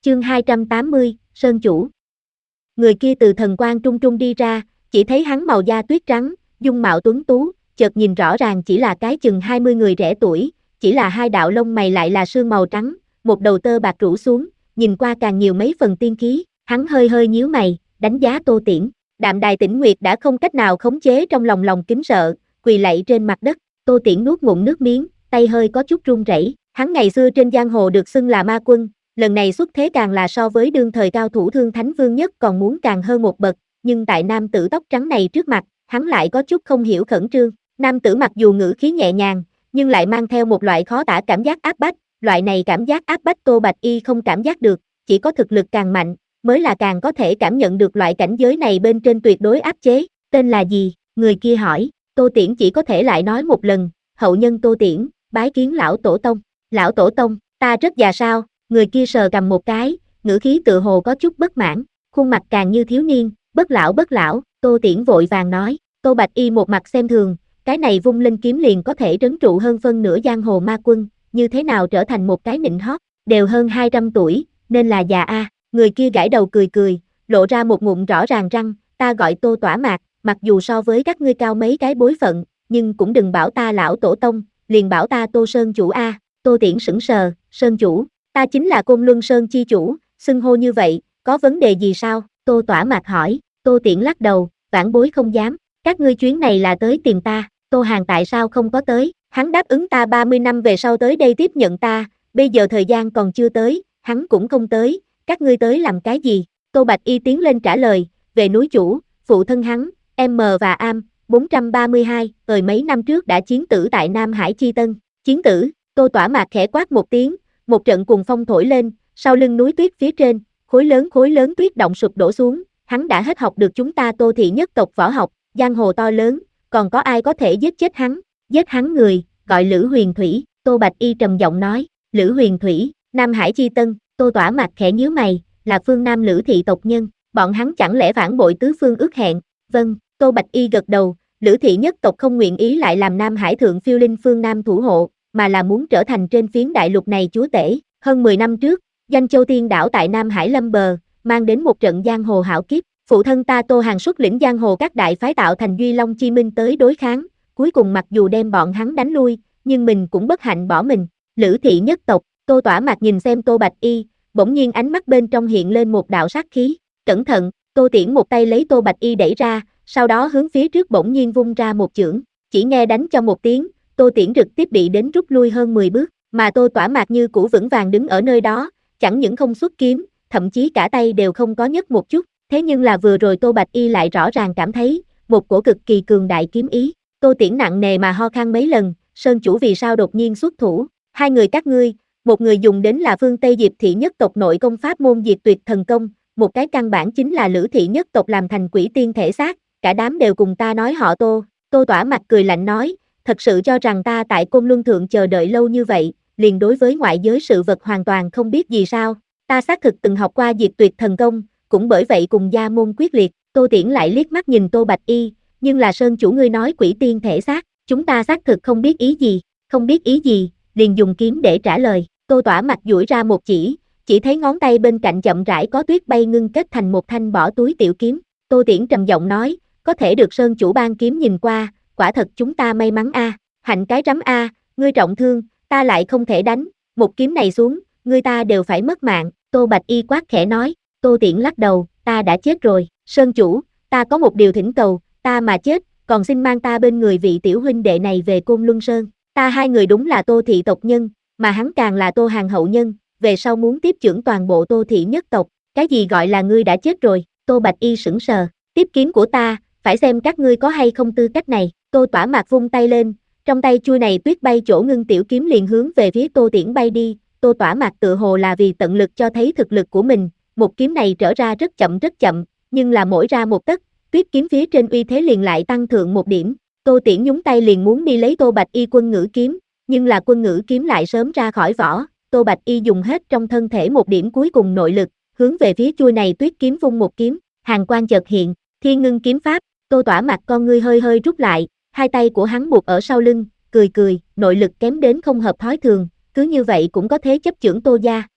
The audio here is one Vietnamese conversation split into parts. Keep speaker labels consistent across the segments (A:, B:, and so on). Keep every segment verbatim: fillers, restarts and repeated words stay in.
A: Chương hai trăm tám mươi, Sơn Chủ. Người kia từ thần quang trung trung đi ra, chỉ thấy hắn màu da tuyết trắng, dung mạo tuấn tú, chợt nhìn rõ ràng chỉ là cái chừng hai mươi người trẻ tuổi, chỉ là hai đạo lông mày lại là sương màu trắng, một đầu tơ bạc rủ xuống, nhìn qua càng nhiều mấy phần tiên khí, hắn hơi hơi nhíu mày, đánh giá Tô Tiễn. Đạm Đài Tĩnh Nguyệt đã không cách nào khống chế trong lòng lòng kính sợ, quỳ lạy trên mặt đất. Tô Tiễn nuốt ngụm nước miếng, tay hơi có chút run rẩy. Hắn ngày xưa trên giang hồ được xưng là ma quân, lần này xuất thế càng là so với đương thời cao thủ Thương Thánh Vương nhất còn muốn càng hơn một bậc, nhưng tại nam tử tóc trắng này trước mặt, hắn lại có chút không hiểu khẩn trương. Nam tử mặc dù ngữ khí nhẹ nhàng, nhưng lại mang theo một loại khó tả cảm giác áp bách, loại này cảm giác áp bách Tô Bạch Y không cảm giác được, chỉ có thực lực càng mạnh, mới là càng có thể cảm nhận được loại cảnh giới này bên trên tuyệt đối áp chế. Tên là gì? Người kia hỏi. Tô Tiễn chỉ có thể lại nói một lần, hậu nhân Tô Tiễn, bái kiến lão tổ tông. Lão tổ tông, ta rất già sao? Người kia sờ cầm một cái, ngữ khí tự hồ có chút bất mãn, khuôn mặt càng như thiếu niên, bất lão bất lão. Tô Tiễn vội vàng nói. Tô Bạch Y một mặt xem thường, cái này vung linh kiếm liền có thể trấn trụ hơn phân nửa giang hồ ma quân, như thế nào trở thành một cái nịnh hót, đều hơn hai trăm tuổi, nên là già a. Người kia gãi đầu cười cười, lộ ra một ngụm rõ ràng răng, ta gọi Tô Tỏa Mạc, mặc dù so với các ngươi cao mấy cái bối phận, nhưng cũng đừng bảo ta lão tổ tông, liền bảo ta Tô Sơn Chủ a. Tô Tiễn sững sờ, Sơn Chủ, ta chính là Côn Luân Sơn chi chủ, xưng hô như vậy, có vấn đề gì sao? Tô Tỏa Mạc hỏi. Tô Tiễn lắc đầu, vãn bối không dám, các ngươi chuyến này là tới tìm ta, Tô Hàn tại sao không có tới? Hắn đáp ứng ta ba mươi năm về sau tới đây tiếp nhận ta, bây giờ thời gian còn chưa tới, hắn cũng không tới, các ngươi tới làm cái gì? Tô Bạch Y tiến lên trả lời, về núi chủ, phụ thân hắn, M và Am, bốn trăm ba mươi hai, thời mấy năm trước đã chiến tử tại Nam Hải Chi Tân. Chiến tử? Tô Tỏa Mạc khẽ quát một tiếng, một trận cuồng phong thổi lên, sau lưng núi tuyết phía trên, khối lớn khối lớn tuyết động sụp đổ xuống, hắn đã hết học được chúng ta Tô thị nhất tộc võ học, giang hồ to lớn, còn có ai có thể giết chết hắn? Giết hắn người, gọi Lữ Huyền Thủy. Tô Bạch Y trầm giọng nói. Lữ Huyền Thủy, Nam Hải Chi Tân. Tô Tỏa Mạc khẽ nhíu mày, là phương Nam Lữ thị tộc nhân, bọn hắn chẳng lẽ phản bội tứ phương ước hẹn? Vâng. Tô Bạch Y gật đầu. Lữ thị nhất tộc không nguyện ý lại làm Nam Hải thượng phiêu linh phương Nam thủ hộ, mà là muốn trở thành trên phiến đại lục này chúa tể. Hơn mười năm trước, Doanh Châu Tiên đảo tại Nam Hải lâm bờ, mang đến một trận giang hồ hảo kiếp. Phụ thân ta Tô Hàn xuất lĩnh giang hồ các đại phái tạo thành Duy Long Chi Minh tới đối kháng, cuối cùng mặc dù đem bọn hắn đánh lui, nhưng mình cũng bất hạnh bỏ mình. Lữ thị nhất tộc. Tô Tỏa Mạc nhìn xem Tô Bạch Y, bỗng nhiên ánh mắt bên trong hiện lên một đạo sát khí. Cẩn thận. Tô Tiễn một tay lấy Tô Bạch Y đẩy ra, sau đó hướng phía trước bỗng nhiên vung ra một chưởng, chỉ nghe đánh cho một tiếng, Tô Tiễn trực tiếp bị đến rút lui hơn mười bước, mà Tô Tỏa Mạc như cũ vững vàng đứng ở nơi đó, chẳng những không xuất kiếm, thậm chí cả tay đều không có nhấc một chút. Thế nhưng là vừa rồi Tô Bạch Y lại rõ ràng cảm thấy một cổ cực kỳ cường đại kiếm ý. Tô Tiễn nặng nề mà ho khan mấy lần, Sơn Chủ vì sao đột nhiên xuất thủ? Hai người các ngươi, một người dùng đến là phương Tây Diệp thị nhất tộc nội công pháp môn diệt tuyệt thần công, một cái căn bản chính là Lữ thị nhất tộc làm thành quỷ tiên thể xác, cả đám đều cùng ta nói họ Tô. Tô Tỏa Mạc cười lạnh nói, thật sự cho rằng ta tại Côn Luân Thượng chờ đợi lâu như vậy, liền đối với ngoại giới sự vật hoàn toàn không biết gì sao? Ta xác thực từng học qua diệt tuyệt thần công, cũng bởi vậy cùng gia môn quyết liệt. Tô Tiễn lại liếc mắt nhìn Tô Bạch Y, nhưng là Sơn Chủ ngươi nói quỷ tiên thể xác, chúng ta xác thực không biết ý gì, không biết ý gì, liền dùng kiếm để trả lời. Tô Tỏa Mạc duỗi ra một chỉ, chỉ thấy ngón tay bên cạnh chậm rãi có tuyết bay ngưng kết thành một thanh bỏ túi tiểu kiếm. Tô Tiễn trầm giọng nói, có thể được Sơn Chủ ban kiếm nhìn qua, quả thật chúng ta may mắn a. Hạnh cái rắm a, ngươi trọng thương, ta lại không thể đánh, một kiếm này xuống, ngươi ta đều phải mất mạng. Tô Bạch Y quát khẽ nói. Tô Tiễn lắc đầu, ta đã chết rồi. Sơn Chủ, ta có một điều thỉnh cầu, ta mà chết, còn xin mang ta bên người vị tiểu huynh đệ này về Côn Luân Sơn. Ta hai người đúng là Tô thị tộc nhân, mà hắn càng là Tô Hàn hậu nhân, về sau muốn tiếp chưởng toàn bộ Tô thị nhất tộc. Cái gì gọi là ngươi đã chết rồi? Tô Bạch Y sững sờ. Tiếp kiếm của ta, phải xem các ngươi có hay không tư cách này. Tô Tỏa Mạc vung tay lên, trong tay chui này tuyết bay chỗ ngưng tiểu kiếm liền hướng về phía Tô Tiễn bay đi. Tô Tỏa Mạc tự hồ là vì tận lực cho thấy thực lực của mình, một kiếm này trở ra rất chậm rất chậm, nhưng là mỗi ra một tấc, tuyết kiếm phía trên uy thế liền lại tăng thượng một điểm. Tô Tiễn nhúng tay liền muốn đi lấy Tô Bạch Y quân ngữ kiếm, nhưng là quân ngữ kiếm lại sớm ra khỏi vỏ. Tô Bạch Y dùng hết trong thân thể một điểm cuối cùng nội lực, hướng về phía chui này tuyết kiếm vung một kiếm, hàn quang chợt hiện, Thiên Ngưng kiếm pháp. Tô Tỏa Mạc con ngươi hơi hơi rút lại, hai tay của hắn buộc ở sau lưng, cười cười, nội lực kém đến không hợp thói thường, cứ như vậy cũng có thế chấp chưởng Tô gia.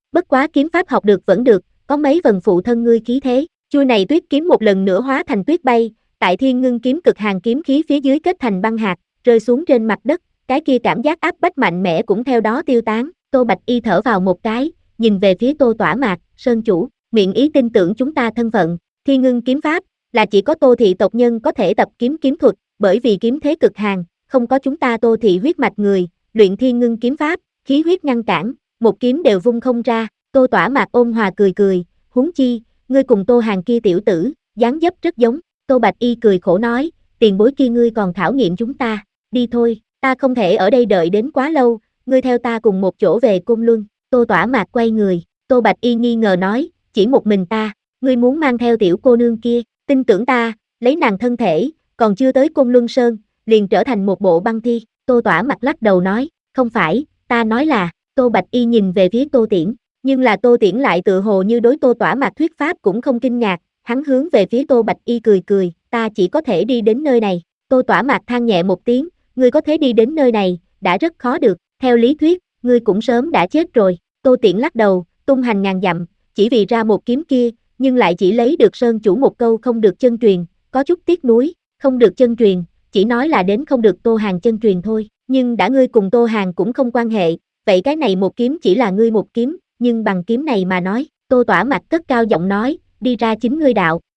A: Bất quá kiếm pháp học được vẫn được, có mấy phần phụ thân ngươi khí thế. Chui này tuyết kiếm một lần nữa hóa thành tuyết bay, tại Thiên Ngưng kiếm cực hàn kiếm khí phía dưới kết thành băng hạt, rơi xuống trên mặt đất, cái kia cảm giác áp bách mạnh mẽ cũng theo đó tiêu tán. Tô Bạch Y thở vào một cái, nhìn về phía Tô Tỏa Mạc, Sơn chủ, miệng ý tin tưởng chúng ta thân phận. Thiên Ngưng kiếm pháp là chỉ có Tô thị tộc nhân có thể tập kiếm kiếm thuật, bởi vì kiếm thế cực hàn, không có chúng ta Tô thị huyết mạch người, luyện Thiên Ngưng kiếm pháp, khí huyết ngăn cản, một kiếm đều vung không ra. Tô Tỏa Mạc ôn hòa cười cười, huống chi, ngươi cùng Tô Hàn kia tiểu tử, dáng dấp rất giống. Tô Bạch Y cười khổ nói, tiền bối kia ngươi còn khảo nghiệm chúng ta, đi thôi, ta không thể ở đây đợi đến quá lâu, ngươi theo ta cùng một chỗ về Côn Luân. Tô Tỏa Mạc quay người, Tô Bạch Y nghi ngờ nói, chỉ một mình ta, ngươi muốn mang theo tiểu cô nương kia, tin tưởng ta, lấy nàng thân thể, còn chưa tới Côn Luân Sơn, liền trở thành một bộ băng thi. Tô Tỏa Mạc lắc đầu nói, không phải, ta nói là, Tô Bạch Y nhìn về phía Tô Tiễn, nhưng là Tô Tiễn lại tự hồ như đối Tô Tỏa Mạc thuyết pháp cũng không kinh ngạc, hắn hướng về phía Tô Bạch Y cười cười, ta chỉ có thể đi đến nơi này. Tô Tỏa Mạc than nhẹ một tiếng, ngươi có thể đi đến nơi này, đã rất khó được, theo lý thuyết, ngươi cũng sớm đã chết rồi. Tô Tiễn lắc đầu, tung hành ngàn dặm, chỉ vì ra một kiếm kia, nhưng lại chỉ lấy được Sơn chủ một câu không được chân truyền, có chút tiếc nuối, không được chân truyền, chỉ nói là đến không được Tô Hàn chân truyền thôi, nhưng đã ngươi cùng Tô Hàn cũng không quan hệ, vậy cái này một kiếm chỉ là ngươi một kiếm, nhưng bằng kiếm này mà nói, Tô Tỏa Mạc cất cao giọng nói, đi ra chính ngươi đạo.